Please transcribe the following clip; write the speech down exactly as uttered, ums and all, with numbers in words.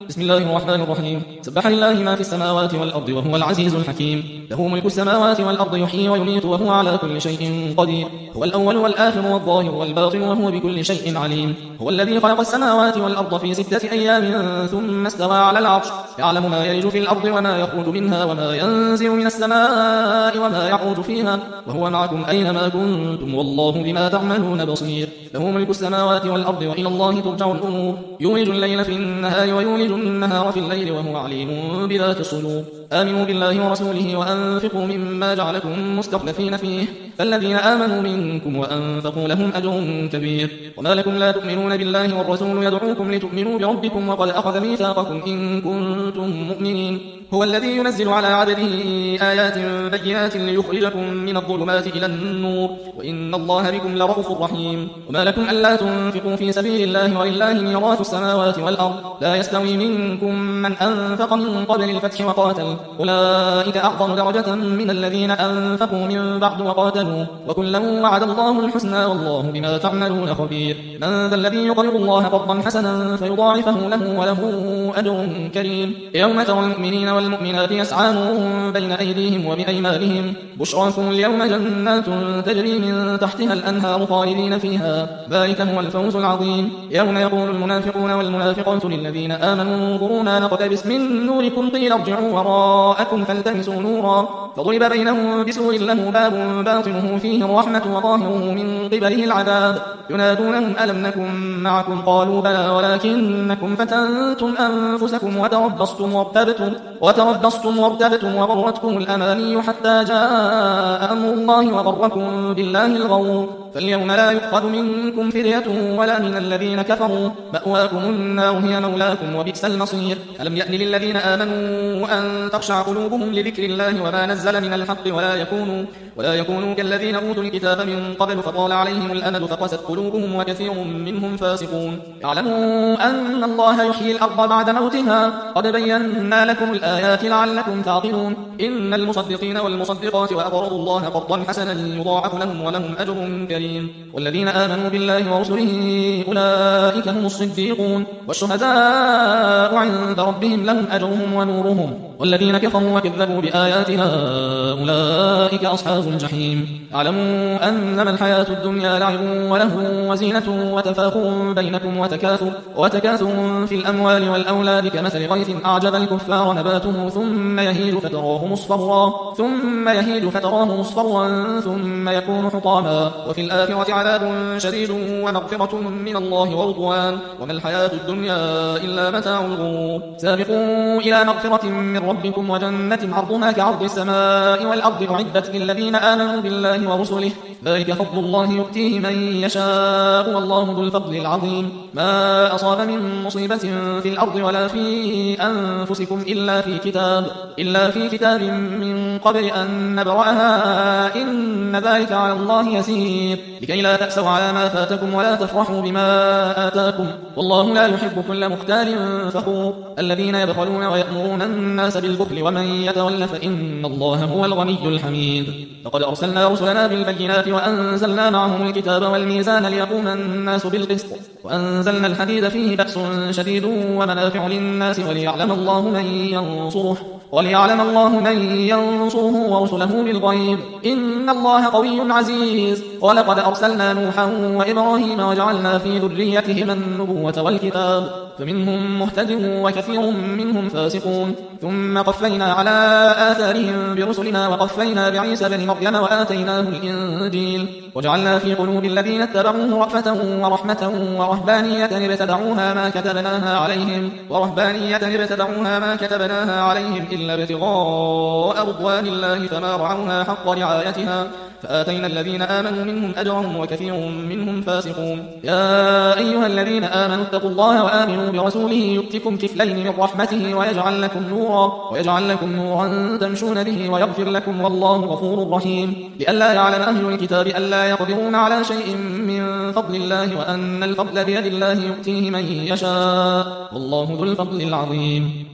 بسم الله الرحمن الرحيم. سبح لله ما في السماوات والأرض وهو العزيز الحكيم. له ملك السماوات والأرض يحيي ويميت وهو على كل شيء قدير. هو الأول والآخر والظاهر والباطن وهو بكل شيء عليم. هو الذي خلق السماوات والأرض في ستة أيام ثم استوى على العرش يعلم ما يلج في الأرض وما يخرج منها وما ينزل من السماء وما يعرج فيها وهو معكم أينما كنتم والله بما تعملون بصير. له ملك السماوات والأرض وإلى الله ترجع الأمور. يولج الليل في النهار ويولج النهار في الليل وهو عليم بذات الصدور. آمنوا بالله ورسوله وأنفقوا مما جعلكم مستخلفين فيه فالذين آمنوا منكم وأنفقوا لهم أجر كبير. وما لكم لا تؤمنون بالله والرسول يدعوكم لتؤمنوا بربكم وقد أخذ ميثاقكم إن كنتم مؤمنين. هو الذي ينزل على عبده آيات بينات ليخرجكم من الظلمات إلى النور وإن الله بكم لرؤوف رحيم. وما لكم ألا تنفقوا في سبيل الله ولله ميراث السماوات والأرض لا يستوي منكم من أنفق من قبل الفتح وقاتل أولئك أعظم درجة من الذين أنفقوا من بعد وقاتلوا وكلا وعد الله الحسنى والله بما تعملون خبير. من ذا الذي يقرض الله قرضا حسنا فيضاعفه له وله أجر كريم. يوم ترى المؤمنين والمؤمنات يسعى نورهم بين أيديهم وبأيمانهم بشراكم اليوم جنات تجري من تحتها الأنهار خالدين فيها ذلك هو الفوز العظيم. يوم يقول المنافقون والمنافقات للذين آمنوا انظرونا نقتبس من نوركم قيل ارجعوا وراءكم فالتمسوا نورا فضرب بينهم بسور له باب باطنه فيه الرحمة وظاهره من قبله العذاب ينادونهم ألم نكن معكم قالوا بلى ولكنكم فتنتم أنفسكم وتربصتم وارتبتم وتربصتم وارتبتم وغرتكم الأماني حتى جاء أمر الله وغركم بالله الغرور. فاليوم لا يؤخذ منكم فدية ولا من الذين كفروا مأواكم النار هي مولاكم وبئس المصير. ألم يأن للذين آمنوا أن تخشع قلوبهم لذكر الله وما نزل من الحق ولا يكونوا ولا يكونوا كالذين أوتوا الكتاب من قبل فطال عليهم الأمد فقست قلوبهم وكثير منهم فاسقون. اعلموا أن الله يحيي الأرض بعد موتها قد بينا لكم الآيات لعلكم تعقلون. إن المصدقين والمصدقات وأقرضوا الله قرضا حسنا يضاعف لهم ولهم أجر كريم. والذين آمنوا بالله ورسله أولئك هم الصديقون والشهداء عند ربهم لهم أجرهم ونورهم والذين كفروا وكذبوا بآياتنا أولئك أصحاب الجحيم. اعلموا أنما الحياة الدنيا لعب وله وزينة وتفاخر بينكم وتكاثر وتكاثر في الأموال والأولاد كمثل غيث أعجب الكفار نباته ثم يهيج فتراه مصفرا ثم يهيج فتراه مصفرا ثم يكون حطاما وفي الآخرة عذاب شديد ومغفرة من الله ورضوان وما الحياة الدنيا إلا متاع الغرور. سابقوا إلى مغفرة من ربكم وجنة عرضها كعرض السماء والأرض أعدت للذين آمنوا بالله ورسله ذلك فضل الله يؤتيه من يشاء والله ذو الفضل العظيم. ما أصاب من مصيبة في الأرض ولا في أنفسكم إلا في كتاب إلا في كتاب من قبل أن نبرأها إن ذلك على الله يسير لكي لا تأسوا على ما فاتكم ولا تفرحوا بما آتاكم والله لا يحب كل مختال فخور. الذين يبخلون ويأمرون الناس بالبخل ومن يتول فإن الله هو الغني الحميد. لقد أرسلنا رسلنا بالبينات وأنزلنا معهم الكتاب والميزان ليقوم الناس بالقسط وأنزلنا الحديد فيه بأس شديد ومنافع للناس وليعلم الله من ينصره وليعلم الله من ينصره ورسله بالغيب إن الله قوي عزيز. ولقد أرسلنا نوحا وإبراهيم وجعلنا في ذريتهما النبوة والكتاب فمنهم مهتد وكثير منهم فاسقون. ثم قفينا على آثارهم برسلنا وقفينا بعيسى بن مريم وآتيناه الإنجيل وجعلنا في قلوب الذين اتبعوه رأفة ورحمة ورهبانية ابتدعوها ما كتبناها عليهم ورهبانية ابتدعوها ما كتبناها عليهم إلا ابتغاء رضوان الله فما رعوها حق رعايتها فآتينا الذين آمنوا منهم أجرهم وكثير منهم فاسقون. يا أيها الذين آمنوا اتقوا الله وآمنوا برسوله يؤتكم كفلين من رحمته ويجعل لكم نورا ويجعل لكم نورا تمشون به ويغفر لكم والله غفور رحيم. لئلا يعلم أهل الكتاب ألا يقدرون على شيء من فضل الله وأن الفضل بيد الله يؤتيه من يشاء والله ذو الفضل العظيم.